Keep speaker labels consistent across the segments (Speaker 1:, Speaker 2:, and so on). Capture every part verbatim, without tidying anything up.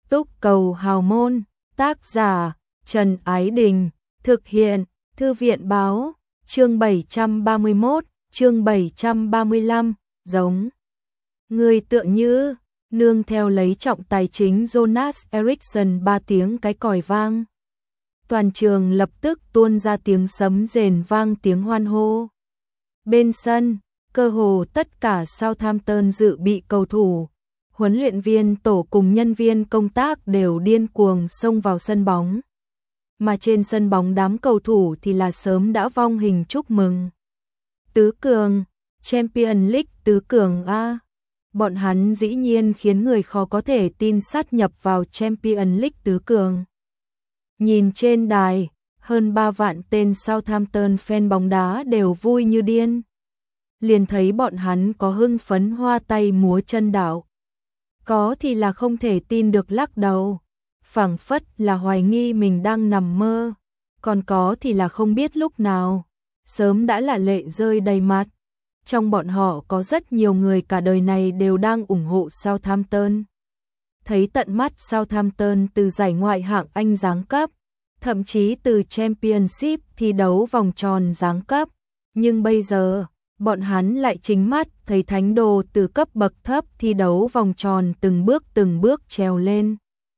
Speaker 1: Túc cầu hào môn, tác giả Trần Ái Đình, thực hiện Thư viện báo, chương bảy trăm ba mươi mốt, chương bảy trăm ba mươi lăm, giống người tựa như, nương theo lấy trọng tài chính Jonas Eriksson ba tiếng cái còi vang. Toàn trường lập tức tuôn ra tiếng sấm rền vang tiếng hoan hô. Bên sân, cơ hồ tất cả Southampton dự bị cầu thủ, huấn luyện viên tổ cùng nhân viên công tác đều điên cuồng xông vào sân bóng. Mà trên sân bóng đám cầu thủ thì là sớm đã vong hình chúc mừng. Tứ cường, Champions League tứ cường A. Bọn hắn dĩ nhiên khiến người khó có thể tin sát nhập vào Champions League tứ cường. Nhìn trên đài, hơn ba vạn tên Southampton fan bóng đá đều vui như điên. Liền thấy bọn hắn có hưng phấn hoa tay múa chân đảo. Có thì là không thể tin được lắc đầu, phảng phất là hoài nghi mình đang nằm mơ, còn có thì là không biết lúc nào, sớm đã là lệ rơi đầy mặt. Trong bọn họ có rất nhiều người cả đời này đều đang ủng hộ Southampton. Thấy tận mắt Southampton từ giải ngoại hạng Anh giáng cấp, thậm chí từ Championship thi đấu vòng tròn giáng cấp, nhưng bây giờ, bọn hắn lại chính mắt thấy thánh đồ từ cấp bậc thấp thi đấu vòng tròn từng bước từng bước trèo lên.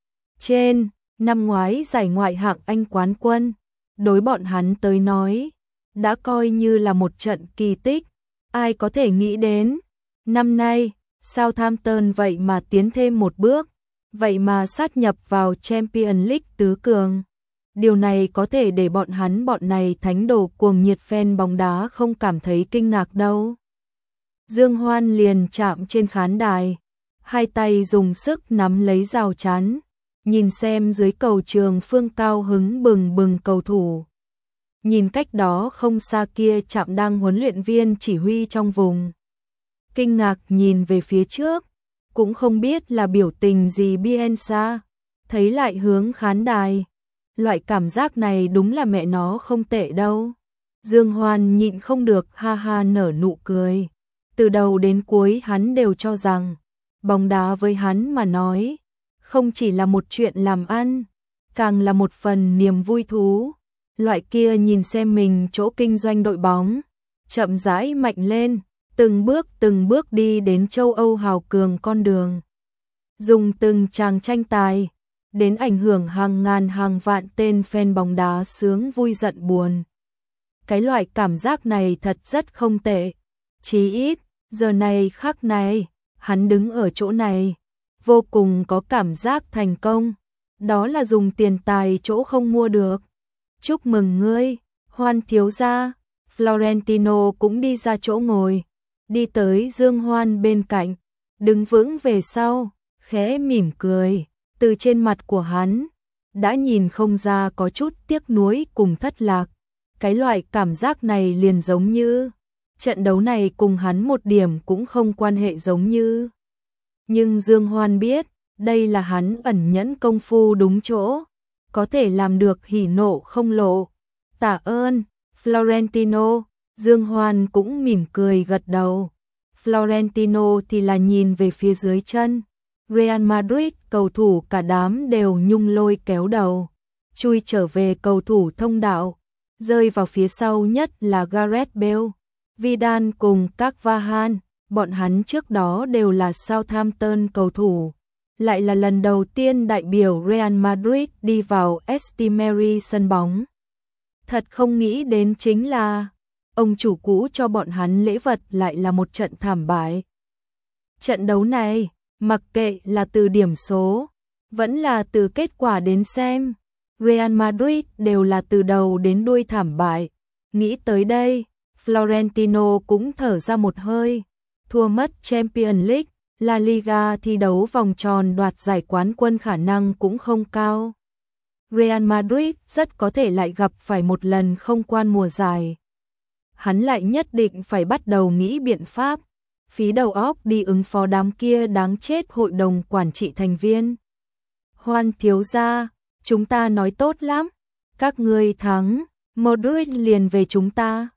Speaker 1: Trên, năm ngoái giải ngoại hạng Anh quán quân, đối bọn hắn tới nói, đã coi như là một trận kỳ tích, ai có thể nghĩ đến. Năm nay, Southampton vậy mà tiến thêm một bước, vậy mà sát nhập vào Champions League tứ cường. Điều này có thể để bọn hắn bọn này thánh đồ cuồng nhiệt fan bóng đá không cảm thấy kinh ngạc đâu. Dương Hoan liền chạm trên khán đài, hai tay dùng sức nắm lấy rào chắn, nhìn xem dưới cầu trường phương cao hứng bừng bừng cầu thủ. Nhìn cách đó không xa kia chạm đang huấn luyện viên chỉ huy trong vùng. Kinh ngạc nhìn về phía trước, cũng không biết là biểu tình gì Bielsa, thấy lại hướng khán đài. Loại cảm giác này đúng là mẹ nó không tệ đâu. Dương Hoan nhịn không được ha ha nở nụ cười. Từ đầu đến cuối hắn đều cho rằng, bóng đá với hắn mà nói, không chỉ là một chuyện làm ăn, càng là một phần niềm vui thú. Loại kia nhìn xem mình chỗ kinh doanh đội bóng, chậm rãi mạnh lên, từng bước từng bước đi đến châu Âu hào cường con đường. Dùng từng tràng tranh tài, đến ảnh hưởng hàng ngàn hàng vạn tên fan bóng đá sướng vui giận buồn. Cái loại cảm giác này thật rất không tệ. Chí ít, giờ này khắc này, hắn đứng ở chỗ này, vô cùng có cảm giác thành công. Đó là dùng tiền tài chỗ không mua được. Chúc mừng ngươi, Hoan thiếu gia. Florentino cũng đi ra chỗ ngồi, đi tới Dương Hoan bên cạnh, đứng vững về sau, khẽ mỉm cười. Từ trên mặt của hắn, đã nhìn không ra có chút tiếc nuối cùng thất lạc. Cái loại cảm giác này liền giống như, trận đấu này cùng hắn một điểm cũng không quan hệ giống như. Nhưng Dương Hoan biết, đây là hắn ẩn nhẫn công phu đúng chỗ, có thể làm được hỉ nộ không lộ. Tạ ơn, Florentino. Dương Hoan cũng mỉm cười gật đầu. Florentino thì là nhìn về phía dưới chân. Real Madrid cầu thủ cả đám đều nhung lôi kéo đầu, chui trở về cầu thủ thông đạo, rơi vào phía sau nhất là Gareth Bale, Vidal cùng Carvajal, bọn hắn trước đó đều là Southampton cầu thủ, lại là lần đầu tiên đại biểu Real Madrid đi vào Estimeri sân bóng. Thật không nghĩ đến chính là, ông chủ cũ cho bọn hắn lễ vật lại là một trận thảm bại. Trận đấu này, mặc kệ là từ điểm số, vẫn là từ kết quả đến xem, Real Madrid đều là từ đầu đến đuôi thảm bại. Nghĩ tới đây, Florentino cũng thở ra một hơi, thua mất Champions League, La Liga thi đấu vòng tròn đoạt giải quán quân khả năng cũng không cao. Real Madrid rất có thể lại gặp phải một lần không quan mùa giải. Hắn lại nhất định phải bắt đầu nghĩ biện pháp, phí đầu óc đi ứng phó đám kia đáng chết hội đồng quản trị thành viên. Hoan thiếu gia, chúng ta nói tốt lắm, các ngươi thắng, Modric liền về chúng ta.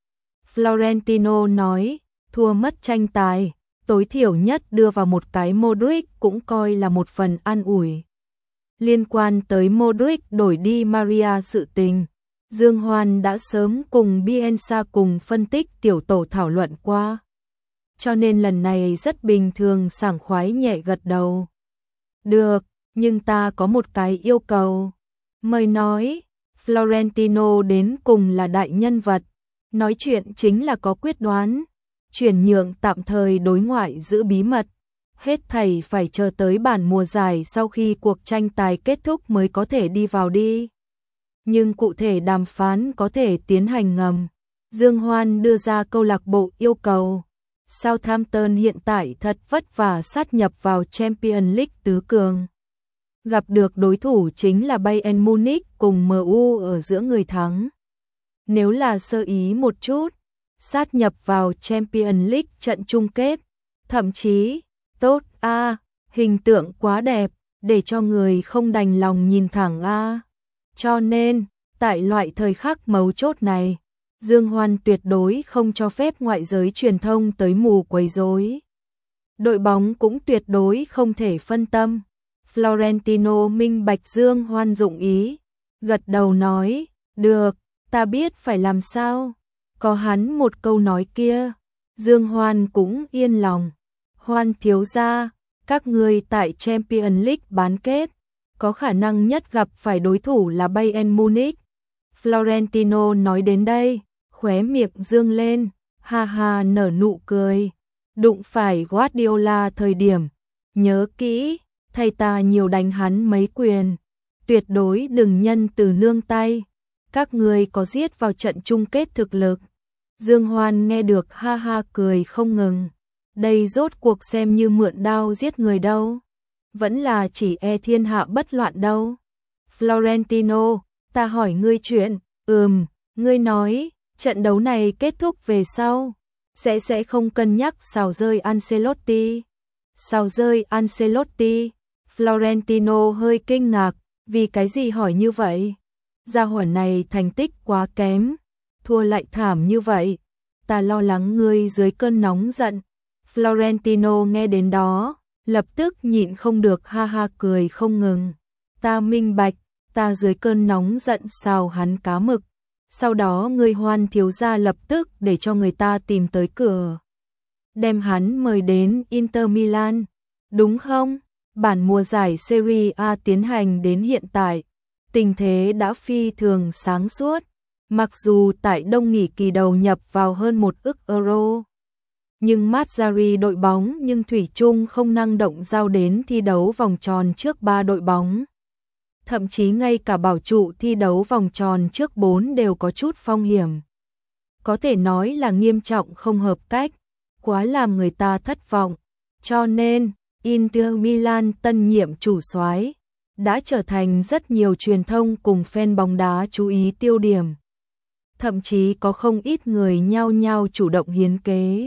Speaker 1: Florentino nói, thua mất tranh tài, tối thiểu nhất đưa vào một cái Modric cũng coi là một phần an ủi. Liên quan tới Modric đổi đi Maria sự tình, Dương Hoan đã sớm cùng Bielsa cùng phân tích tiểu tổ thảo luận qua. Cho nên lần này rất bình thường sảng khoái nhẹ gật đầu. Được, nhưng ta có một cái yêu cầu. Mời nói, Florentino đến cùng là đại nhân vật, nói chuyện chính là có quyết đoán, chuyển nhượng tạm thời đối ngoại giữ bí mật. Hết thảy phải chờ tới bản mùa giải sau khi cuộc tranh tài kết thúc mới có thể đi vào đi. Nhưng cụ thể đàm phán có thể tiến hành ngầm. Dương Hoan đưa ra câu lạc bộ yêu cầu. Southampton hiện tại thật vất vả sát nhập vào Champions League tứ cường. Gặp được đối thủ chính là Bayern Munich cùng em u ở giữa người thắng. Nếu là sơ ý một chút, sát nhập vào Champions League trận chung kết, thậm chí, tốt a, à, hình tượng quá đẹp, để cho người không đành lòng nhìn thẳng a. À. Cho nên, tại loại thời khắc mấu chốt này, Dương Hoan tuyệt đối không cho phép ngoại giới truyền thông tới mù quấy rối. Đội bóng cũng tuyệt đối không thể phân tâm. Florentino minh bạch Dương Hoan dụng ý, gật đầu nói, được, ta biết phải làm sao. Có hắn một câu nói kia, Dương Hoan cũng yên lòng. Hoan thiếu gia, các ngươi tại Champions League bán kết, có khả năng nhất gặp phải đối thủ là Bayern Munich. Florentino nói đến đây, khóe miệng dương lên, ha ha nở nụ cười. Đụng phải Guardiola thời điểm, nhớ kỹ, thầy ta nhiều đánh hắn mấy quyền, tuyệt đối đừng nhân từ nương tay. Các ngươi có giết vào trận chung kết thực lực. Dương Hoan nghe được ha ha cười không ngừng. Đây rốt cuộc xem như mượn đao giết người đâu, vẫn là chỉ e thiên hạ bất loạn đâu. Florentino, ta hỏi ngươi chuyện, ừm, ngươi nói, trận đấu này kết thúc về sau, sẽ sẽ không cân nhắc xào rơi Ancelotti. Xào rơi Ancelotti, Florentino hơi kinh ngạc, vì cái gì hỏi như vậy? Gia hỏa này thành tích quá kém, thua lại thảm như vậy, ta lo lắng ngươi dưới cơn nóng giận. Florentino nghe đến đó, lập tức nhịn không được ha ha cười không ngừng. Ta minh bạch, ta dưới cơn nóng giận xào hắn cá mực. Sau đó người Hoan thiếu gia lập tức để cho người ta tìm tới cửa. Đem hắn mời đến Inter Milan. Đúng không? Bản mùa giải Serie A tiến hành đến hiện tại, tình thế đã phi thường sáng suốt. Mặc dù tại đông nghỉ kỳ đầu nhập vào hơn một ức euro. Nhưng Mazzarri đội bóng nhưng thủy chung không năng động giao đến thi đấu vòng tròn trước ba đội bóng. Thậm chí ngay cả bảo trụ thi đấu vòng tròn trước bốn đều có chút phong hiểm. Có thể nói là nghiêm trọng không hợp cách, quá làm người ta thất vọng. Cho nên, Inter Milan tân nhiệm chủ soái đã trở thành rất nhiều truyền thông cùng fan bóng đá chú ý tiêu điểm. Thậm chí có không ít người nhao nhao chủ động hiến kế.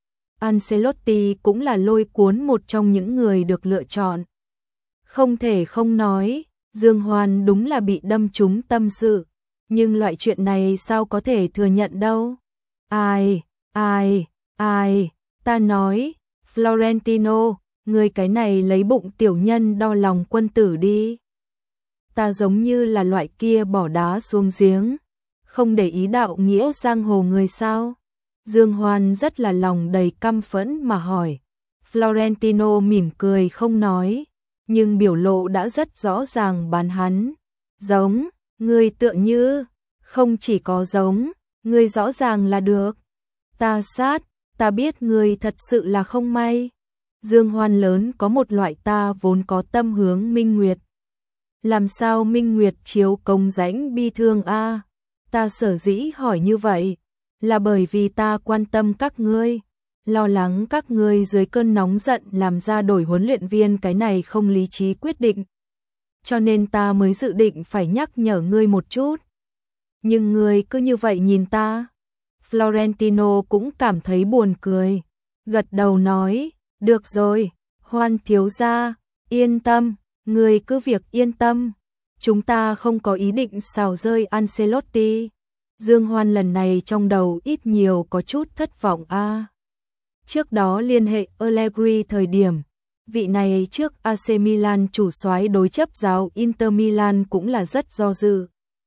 Speaker 1: Ancelotti cũng là lôi cuốn một trong những người được lựa chọn. Không thể không nói, Dương Hoan đúng là bị đâm trúng tâm sự, nhưng loại chuyện này sao có thể thừa nhận đâu. Ai, ai, ai, ta nói, Florentino, người cái này lấy bụng tiểu nhân đo lòng quân tử đi. Ta giống như là loại kia bỏ đá xuống giếng, không để ý đạo nghĩa giang hồ người sao. Dương Hoan rất là lòng đầy căm phẫn mà hỏi. Florentino mỉm cười không nói, nhưng biểu lộ đã rất rõ ràng bán hắn. Giống, ngươi tựa như, không chỉ có giống, ngươi rõ ràng là được. Ta sát, ta biết ngươi thật sự là không may. Dương Hoan lớn có một loại ta vốn có tâm hướng Minh Nguyệt. Làm sao Minh Nguyệt chiếu công rãnh bi thương a? À? Ta sở dĩ hỏi như vậy, là bởi vì ta quan tâm các ngươi, lo lắng các ngươi dưới cơn nóng giận làm ra đổi huấn luyện viên cái này không lý trí quyết định. Cho nên ta mới dự định phải nhắc nhở ngươi một chút. Nhưng ngươi cứ như vậy nhìn ta. Florentino cũng cảm thấy buồn cười, gật đầu nói, được rồi, Hoan thiếu gia, yên tâm, ngươi cứ việc yên tâm. Chúng ta không có ý định xào rơi Ancelotti. Dương Hoan lần này trong đầu ít nhiều có chút thất vọng a. À. Trước đó liên hệ Allegri thời điểm, Vị này trước a xê Milan chủ soái đối chấp giáo Inter Milan cũng là rất do dự.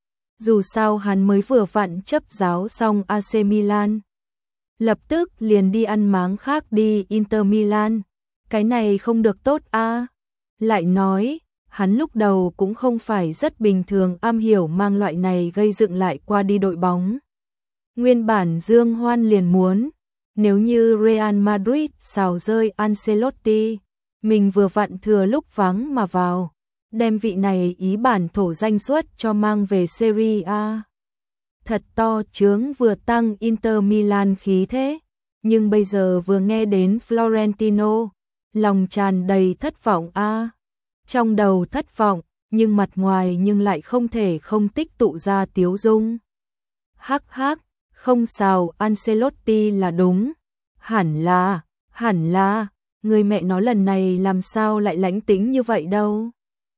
Speaker 1: Dù sao hắn mới vừa vặn chấp giáo xong a xê Milan. Lập tức liền đi ăn máng khác đi Inter Milan. Cái này không được tốt a à? Lại nói, hắn lúc đầu cũng không phải rất bình thường am hiểu mang loại này gây dựng lại qua đi đội bóng. Nguyên bản Dương Hoan liền muốn, nếu như Real Madrid xào rơi Ancelotti, mình vừa vặn thừa lúc vắng mà vào, đem vị này ý bản thổ danh xuất cho mang về Serie A. Thật to chướng vừa tăng Inter Milan khí thế, nhưng bây giờ vừa nghe đến Florentino, lòng tràn đầy thất vọng a. À. Trong đầu thất vọng, nhưng mặt ngoài nhưng lại không thể không tích tụ ra tiếu dung. Hắc hắc, không sao Ancelotti là đúng. Hẳn là, hẳn là, người mẹ nó lần này làm sao lại lãnh tĩnh như vậy đâu.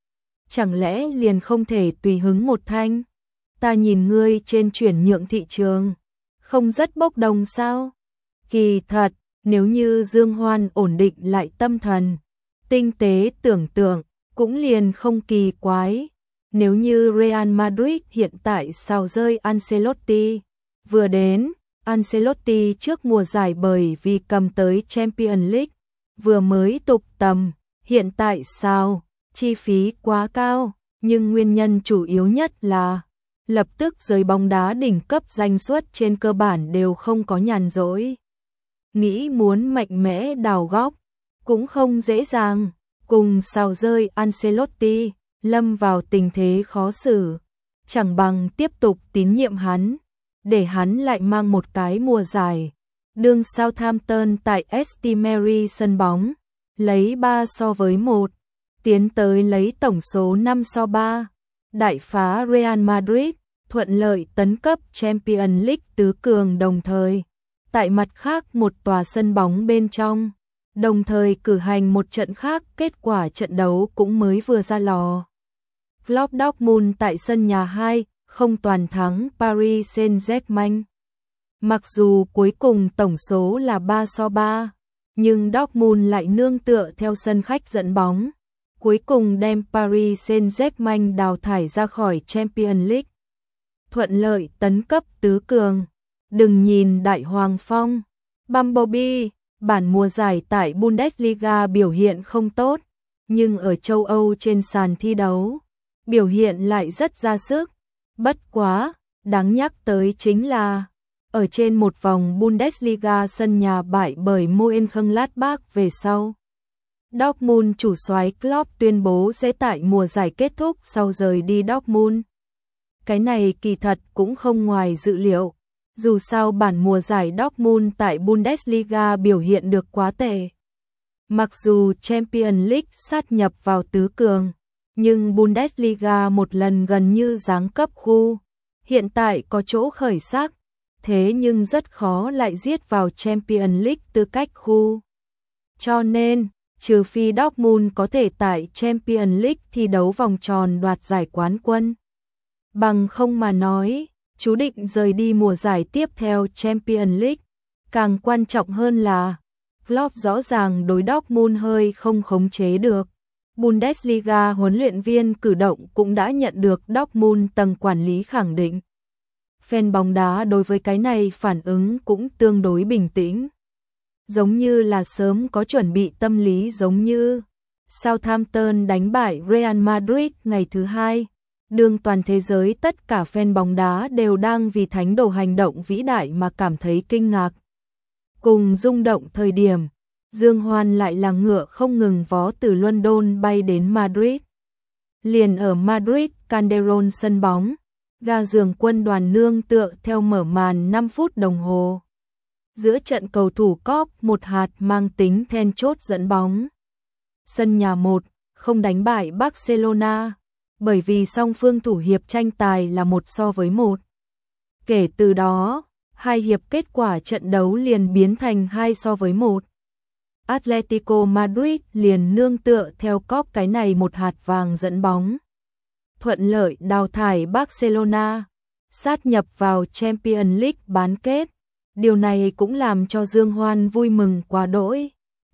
Speaker 1: Chẳng lẽ liền không thể tùy hứng một thanh? Ta nhìn ngươi trên chuyển nhượng thị trường, không rất bốc đồng sao? Kỳ thật, nếu như Dương Hoan ổn định lại tâm thần, tinh tế tưởng tượng, cũng liền không kỳ quái. Nếu như Real Madrid hiện tại xào rơi Ancelotti, vừa đến, Ancelotti trước mùa giải bởi vì cầm tới Champions League, vừa mới tục tầm, hiện tại sao, chi phí quá cao, nhưng nguyên nhân chủ yếu nhất là lập tức giới bóng đá đỉnh cấp danh suất trên cơ bản đều không có nhàn rỗi. Nghĩ muốn mạnh mẽ đào góc, cũng không dễ dàng, cùng xào rơi Ancelotti, lâm vào tình thế khó xử, chẳng bằng tiếp tục tín nhiệm hắn, để hắn lại mang một cái mùa giải. Đương Southampton tại St Mary sân bóng, lấy ba so với một, tiến tới lấy tổng số năm so ba, đại phá Real Madrid, thuận lợi tấn cấp Champions League tứ cường đồng thời. Tại mặt khác một tòa sân bóng bên trong, đồng thời cử hành một trận khác, kết quả trận đấu cũng mới vừa ra lò. Klopp Dortmund tại sân nhà hai, không toàn thắng Paris Saint-Germain. Mặc dù cuối cùng tổng số là ba so ba, nhưng Dortmund lại nương tựa theo sân khách dẫn bóng, cuối cùng đem Paris Saint-Germain đào thải ra khỏi Champions League. Thuận lợi tấn cấp tứ cường. Đừng nhìn Đại Hoàng Phong, Bumblebee, bản mùa giải tại Bundesliga biểu hiện không tốt, nhưng ở châu Âu trên sàn thi đấu, biểu hiện lại rất ra sức. Bất quá, đáng nhắc tới chính là, ở trên một vòng Bundesliga sân nhà bại bởi Mönchengladbach về sau. Dortmund chủ soái Klopp tuyên bố sẽ tại mùa giải kết thúc sau rời đi Dortmund. Cái này kỳ thật cũng không ngoài dự liệu. Dù sao bản mùa giải Dortmund tại Bundesliga biểu hiện được quá tệ. Mặc dù Champions League sát nhập vào tứ cường, nhưng Bundesliga một lần gần như giáng cấp khu. Hiện tại có chỗ khởi sắc, thế nhưng rất khó lại giết vào Champions League tư cách khu. Cho nên, trừ phi Dortmund có thể tại Champions League thi đấu vòng tròn đoạt giải quán quân. Bằng không mà nói, chú định rời đi mùa giải tiếp theo Champions League. Càng quan trọng hơn là, Klopp rõ ràng đối Dortmund hơi không khống chế được. Bundesliga huấn luyện viên cử động cũng đã nhận được Dortmund tầng quản lý khẳng định. Fan bóng đá đối với cái này phản ứng cũng tương đối bình tĩnh. Giống như là sớm có chuẩn bị tâm lý, giống như Southampton đánh bại Real Madrid ngày thứ hai. Đương toàn thế giới tất cả fan bóng đá đều đang vì thánh đồ hành động vĩ đại mà cảm thấy kinh ngạc. Cùng rung động thời điểm, Dương Hoan lại là ngựa không ngừng vó từ London bay đến Madrid. Liền ở Madrid Calderón sân bóng, ga giường quân đoàn nương tựa theo mở màn năm phút đồng hồ. Giữa trận cầu thủ Cop một hạt mang tính then chốt dẫn bóng. Sân nhà một, không đánh bại Barcelona, bởi vì song phương thủ hiệp tranh tài là một so với một. Kể từ đó, hai hiệp kết quả trận đấu liền biến thành hai so với một. Atletico Madrid liền nương tựa theo Cop cái này một hạt vàng dẫn bóng. Thuận lợi đào thải Barcelona, sát nhập vào Champions League bán kết. Điều này cũng làm cho Dương Hoan vui mừng quá đỗi,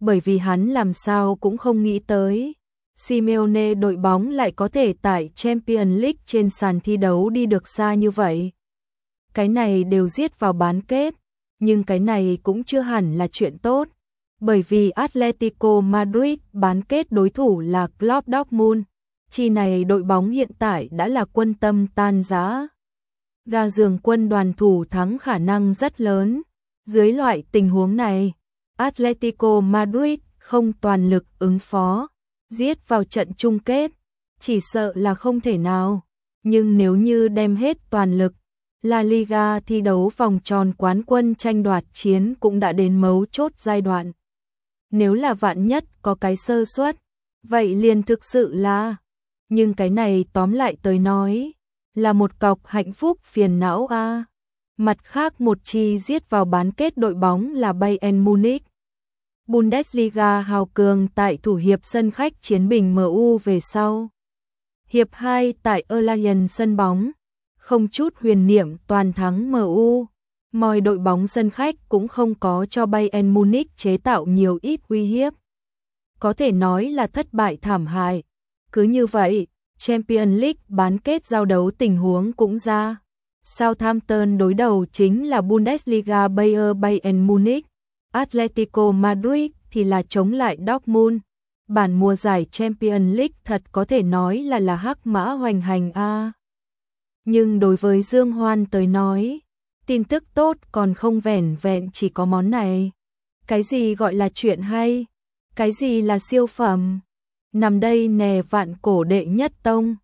Speaker 1: bởi vì hắn làm sao cũng không nghĩ tới. Simeone đội bóng lại có thể tại Champions League trên sàn thi đấu đi được xa như vậy. Cái này đều giết vào bán kết, nhưng cái này cũng chưa hẳn là chuyện tốt, bởi vì Atletico Madrid bán kết đối thủ là Club Dortmund, chi này đội bóng hiện tại đã là quân tâm tan rã. Gà giường quân đoàn thủ thắng khả năng rất lớn. Dưới loại tình huống này, Atletico Madrid không toàn lực ứng phó, giết vào trận chung kết, chỉ sợ là không thể nào. Nhưng nếu như đem hết toàn lực, La Liga thi đấu vòng tròn quán quân tranh đoạt chiến cũng đã đến mấu chốt giai đoạn. Nếu là vạn nhất có cái sơ suất, vậy liền thực sự là, nhưng cái này tóm lại tới nói, là một cọc hạnh phúc phiền não a. À. Mặt khác một chi giết vào bán kết đội bóng là Bayern Munich. Bundesliga hào cường tại thủ hiệp sân khách chiến bình em u về sau. Hiệp hai tại Allianz sân bóng, không chút huyền niệm toàn thắng em u. Mọi đội bóng sân khách cũng không có cho Bayern Munich chế tạo nhiều ít uy hiếp. Có thể nói là thất bại thảm hại. Cứ như vậy, Champions League bán kết giao đấu tình huống cũng ra. Southampton đối đầu chính là Bundesliga Bayer Bayern Munich, Atletico Madrid thì là chống lại Dortmund. Bản mùa giải Champions League thật có thể nói là là hắc mã hoành hành a. À. Nhưng đối với Dương Hoan tới nói, tin tức tốt còn không vẻn vẹn chỉ có món này. Cái gì gọi là chuyện hay? Cái gì là siêu phẩm? Nằm đây nè vạn cổ đệ nhất tông.